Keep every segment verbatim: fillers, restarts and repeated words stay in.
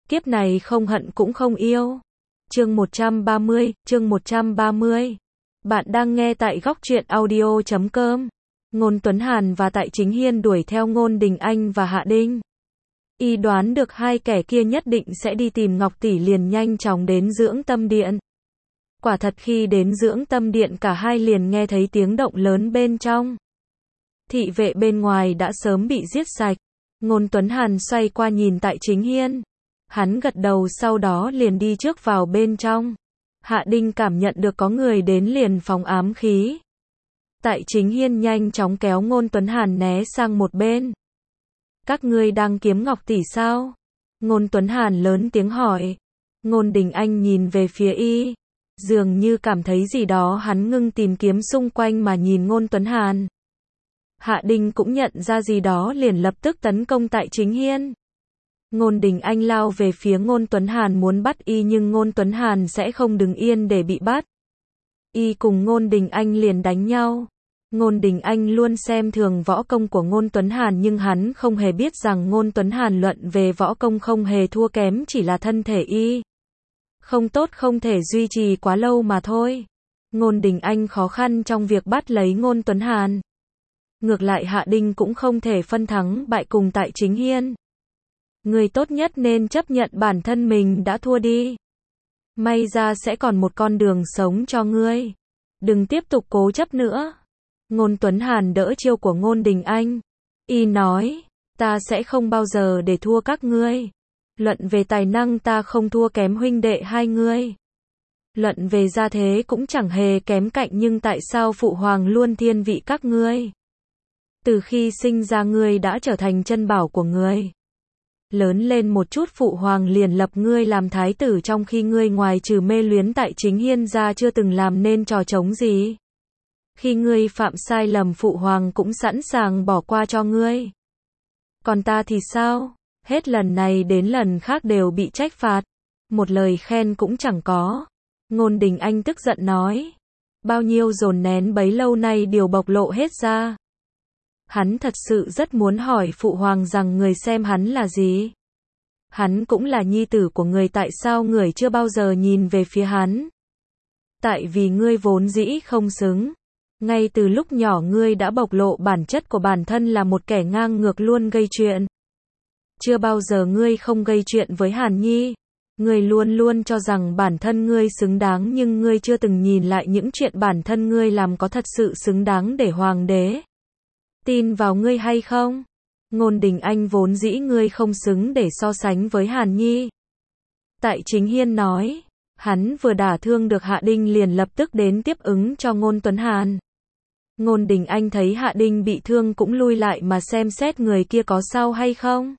Kiếp này không hận cũng không yêu. Chương một trăm ba mươi, chương một trăm ba mươi. Bạn đang nghe tại góc truyện audio chấm com. Ngôn Tuấn Hàn và Tại Chính Hiên đuổi theo Ngôn Đình Anh và Hạ Đinh. Y đoán được hai kẻ kia nhất định sẽ đi tìm Ngọc Tỷ, liền nhanh chóng đến Dưỡng Tâm Điện. Quả thật khi đến Dưỡng Tâm Điện cả hai liền nghe thấy tiếng động lớn bên trong. Thị vệ bên ngoài đã sớm bị giết sạch. Ngôn Tuấn Hàn xoay qua nhìn Tại Chính Hiên. Hắn gật đầu sau đó liền đi trước vào bên trong. Hạ Đinh cảm nhận được có người đến liền phóng ám khí. Tại Chính Hiên nhanh chóng kéo Ngôn Tuấn Hàn né sang một bên. Các ngươi đang kiếm Ngọc Tỷ sao? Ngôn Tuấn Hàn lớn tiếng hỏi. Ngôn Đình Anh nhìn về phía y. Dường như cảm thấy gì đó, hắn ngưng tìm kiếm xung quanh mà nhìn Ngôn Tuấn Hàn. Hạ Đinh cũng nhận ra gì đó liền lập tức tấn công Tại Chính Hiên. Ngôn Đình Anh lao về phía Ngôn Tuấn Hàn muốn bắt y, nhưng Ngôn Tuấn Hàn sẽ không đứng yên để bị bắt. Y cùng Ngôn Đình Anh liền đánh nhau. Ngôn Đình Anh luôn xem thường võ công của Ngôn Tuấn Hàn, nhưng hắn không hề biết rằng Ngôn Tuấn Hàn luận về võ công không hề thua kém, chỉ là thân thể y không tốt, không thể duy trì quá lâu mà thôi. Ngôn Đình Anh khó khăn trong việc bắt lấy Ngôn Tuấn Hàn. Ngược lại Hạ Đinh cũng không thể phân thắng bại cùng Tại Chính Hiên. Người tốt nhất nên chấp nhận bản thân mình đã thua đi. May ra sẽ còn một con đường sống cho ngươi. Đừng tiếp tục cố chấp nữa. Ngôn Tuấn Hàn đỡ chiêu của Ngôn Đình Anh. Y nói, ta sẽ không bao giờ để thua các ngươi. Luận về tài năng ta không thua kém huynh đệ hai ngươi. Luận về gia thế cũng chẳng hề kém cạnh, nhưng tại sao Phụ Hoàng luôn thiên vị các ngươi? Từ khi sinh ra ngươi đã trở thành chân bảo của ngươi. Lớn lên một chút Phụ Hoàng liền lập ngươi làm thái tử, trong khi ngươi ngoài trừ mê luyến Tại Chính Hiên ra chưa từng làm nên trò trống gì. Khi ngươi phạm sai lầm Phụ Hoàng cũng sẵn sàng bỏ qua cho ngươi. Còn ta thì sao? Hết lần này đến lần khác đều bị trách phạt. Một lời khen cũng chẳng có. Ngôn Đình Anh tức giận nói. Bao nhiêu dồn nén bấy lâu nay đều bộc lộ hết ra. Hắn thật sự rất muốn hỏi Phụ Hoàng rằng người xem hắn là gì. Hắn cũng là nhi tử của người, tại sao người chưa bao giờ nhìn về phía hắn? Tại vì ngươi vốn dĩ không xứng. Ngay từ lúc nhỏ ngươi đã bộc lộ bản chất của bản thân là một kẻ ngang ngược luôn gây chuyện. Chưa bao giờ ngươi không gây chuyện với Hàn Nhi. Ngươi luôn luôn cho rằng bản thân ngươi xứng đáng, nhưng ngươi chưa từng nhìn lại những chuyện bản thân ngươi làm có thật sự xứng đáng để Hoàng đế tin vào ngươi hay không? Ngôn Đình Anh vốn dĩ ngươi không xứng để so sánh với Hàn Nhi. Tại Chính Hiên nói. Hắn vừa đả thương được Hạ Đinh liền lập tức đến tiếp ứng cho Ngôn Tuấn Hàn. Ngôn Đình Anh thấy Hạ Đinh bị thương cũng lui lại mà xem xét người kia có sao hay không.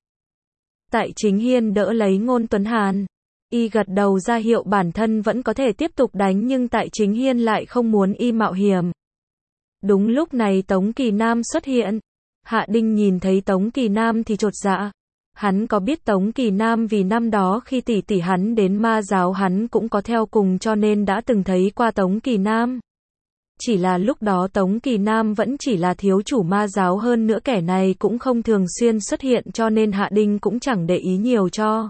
Tại Chính Hiên đỡ lấy Ngôn Tuấn Hàn. Y gật đầu ra hiệu bản thân vẫn có thể tiếp tục đánh, nhưng Tại Chính Hiên lại không muốn y mạo hiểm. Đúng lúc này Tống Kỳ Nam xuất hiện. Hạ Đinh nhìn thấy Tống Kỳ Nam thì chột dạ. Hắn có biết Tống Kỳ Nam vì năm đó khi tỷ tỷ hắn đến ma giáo hắn cũng có theo cùng, cho nên đã từng thấy qua Tống Kỳ Nam. Chỉ là lúc đó Tống Kỳ Nam vẫn chỉ là thiếu chủ ma giáo, hơn nữa kẻ này cũng không thường xuyên xuất hiện, cho nên Hạ Đinh cũng chẳng để ý nhiều cho.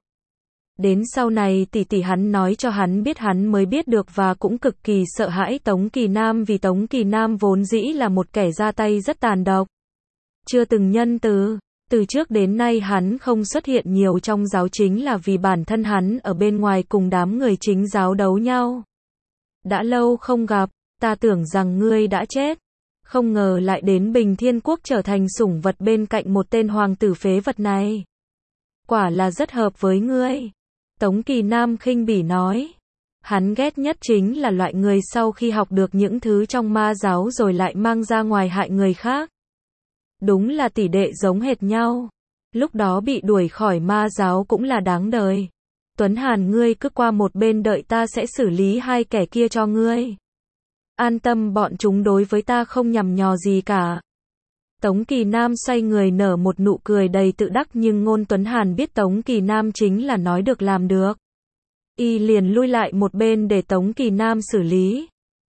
Đến sau này tỷ tỷ hắn nói cho hắn biết, hắn mới biết được và cũng cực kỳ sợ hãi Tống Kỳ Nam, vì Tống Kỳ Nam vốn dĩ là một kẻ ra tay rất tàn độc. Chưa từng nhân từ. Từ trước đến nay hắn không xuất hiện nhiều trong giáo chính là vì bản thân hắn ở bên ngoài cùng đám người chính giáo đấu nhau. Đã lâu không gặp, ta tưởng rằng ngươi đã chết. Không ngờ lại đến Bình Thiên Quốc trở thành sủng vật bên cạnh một tên hoàng tử phế vật này. Quả là rất hợp với ngươi. Tống Kỳ Nam khinh bỉ nói. Hắn ghét nhất chính là loại người sau khi học được những thứ trong ma giáo rồi lại mang ra ngoài hại người khác. Đúng là tỷ đệ giống hệt nhau. Lúc đó bị đuổi khỏi ma giáo cũng là đáng đời. Tuấn Hàn, ngươi cứ qua một bên đợi ta sẽ xử lý hai kẻ kia cho ngươi. An tâm, bọn chúng đối với ta không nhằm nhò gì cả. Tống Kỳ Nam xoay người nở một nụ cười đầy tự đắc, nhưng Ngôn Tuấn Hàn biết Tống Kỳ Nam chính là nói được làm được. Y liền lui lại một bên để Tống Kỳ Nam xử lý.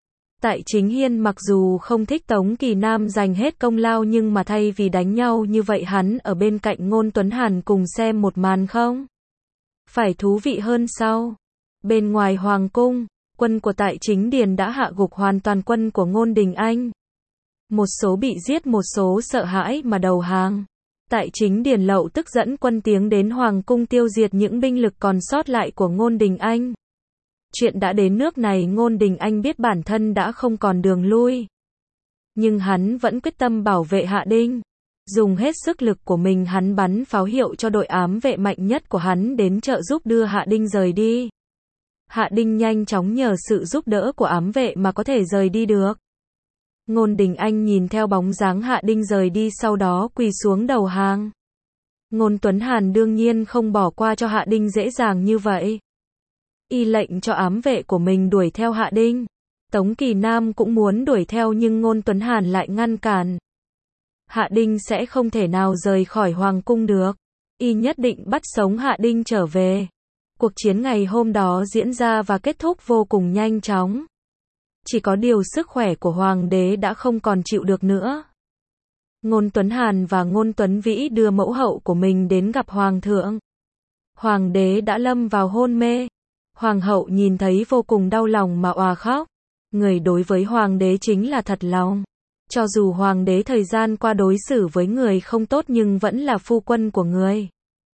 Tại Chính Hiên mặc dù không thích Tống Kỳ Nam giành hết công lao, nhưng mà thay vì đánh nhau như vậy hắn ở bên cạnh Ngôn Tuấn Hàn cùng xem một màn không. Phải thú vị hơn sau. Bên ngoài hoàng cung, quân của Tại Chính Điền đã hạ gục hoàn toàn quân của Ngôn Đình Anh. Một số bị giết, một số sợ hãi mà đầu hàng. Tại Chính Điền Lậu tức dẫn quân tiến đến hoàng cung tiêu diệt những binh lực còn sót lại của Ngôn Đình Anh. Chuyện đã đến nước này, Ngôn Đình Anh biết bản thân đã không còn đường lui. Nhưng hắn vẫn quyết tâm bảo vệ Hạ Đinh. Dùng hết sức lực của mình, hắn bắn pháo hiệu cho đội ám vệ mạnh nhất của hắn đến trợ giúp đưa Hạ Đinh rời đi. Hạ Đinh nhanh chóng nhờ sự giúp đỡ của ám vệ mà có thể rời đi được. Ngôn Đình Anh nhìn theo bóng dáng Hạ Đinh rời đi, sau đó quỳ xuống đầu hàng. Ngôn Tuấn Hàn đương nhiên không bỏ qua cho Hạ Đinh dễ dàng như vậy. Y lệnh cho ám vệ của mình đuổi theo Hạ Đinh. Tống Kỳ Nam cũng muốn đuổi theo nhưng Ngôn Tuấn Hàn lại ngăn cản. Hạ Đinh sẽ không thể nào rời khỏi hoàng cung được. Y nhất định bắt sống Hạ Đinh trở về. Cuộc chiến ngày hôm đó diễn ra và kết thúc vô cùng nhanh chóng. Chỉ có điều sức khỏe của hoàng đế đã không còn chịu được nữa. Ngôn Tuấn Hàn và Ngôn Tuấn Vĩ đưa mẫu hậu của mình đến gặp hoàng thượng. Hoàng đế đã lâm vào hôn mê. Hoàng hậu nhìn thấy vô cùng đau lòng mà òa khóc. Người đối với hoàng đế chính là thật lòng. Cho dù hoàng đế thời gian qua đối xử với người không tốt nhưng vẫn là phu quân của người.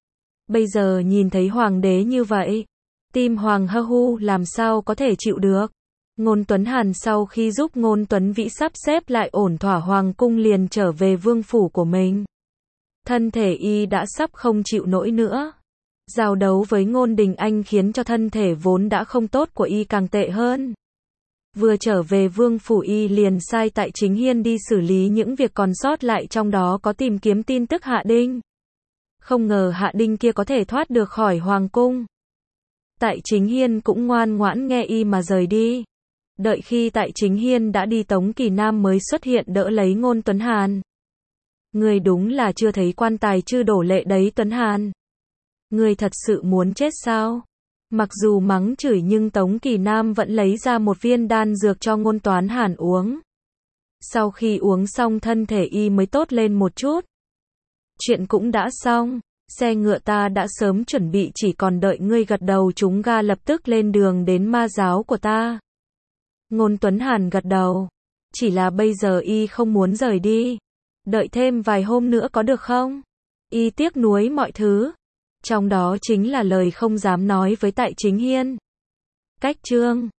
Bây giờ nhìn thấy hoàng đế như vậy, tim hoàng hơ hu làm sao có thể chịu được. Ngôn Tuấn Hàn sau khi giúp Ngôn Tuấn Vĩ sắp xếp lại ổn thỏa hoàng cung liền trở về vương phủ của mình. Thân thể y đã sắp không chịu nổi nữa. Giao đấu với Ngôn Đình Anh khiến cho thân thể vốn đã không tốt của y càng tệ hơn. Vừa trở về vương phủ y liền sai Tại Chính Hiên đi xử lý những việc còn sót lại, trong đó có tìm kiếm tin tức Hạ Đinh. Không ngờ Hạ Đinh kia có thể thoát được khỏi hoàng cung. Tại Chính Hiên cũng ngoan ngoãn nghe y mà rời đi. Đợi khi Tại Chính Hiên đã đi, Tống Kỳ Nam mới xuất hiện đỡ lấy Ngôn Tuấn Hàn. Người đúng là chưa thấy quan tài chưa đổ lệ đấy Tuấn Hàn. Người thật sự muốn chết sao? Mặc dù mắng chửi nhưng Tống Kỳ Nam vẫn lấy ra một viên đan dược cho Ngôn Tuấn Hàn uống. Sau khi uống xong thân thể y mới tốt lên một chút. Chuyện cũng đã xong, xe ngựa ta đã sớm chuẩn bị, chỉ còn đợi ngươi gật đầu chúng ga lập tức lên đường đến ma giáo của ta. Ngôn Tuấn Hàn gật đầu. Chỉ là bây giờ y không muốn rời đi. Đợi thêm vài hôm nữa có được không? Y tiếc nuối mọi thứ. Trong đó chính là lời không dám nói với Tại Chính Hiên. Cách chương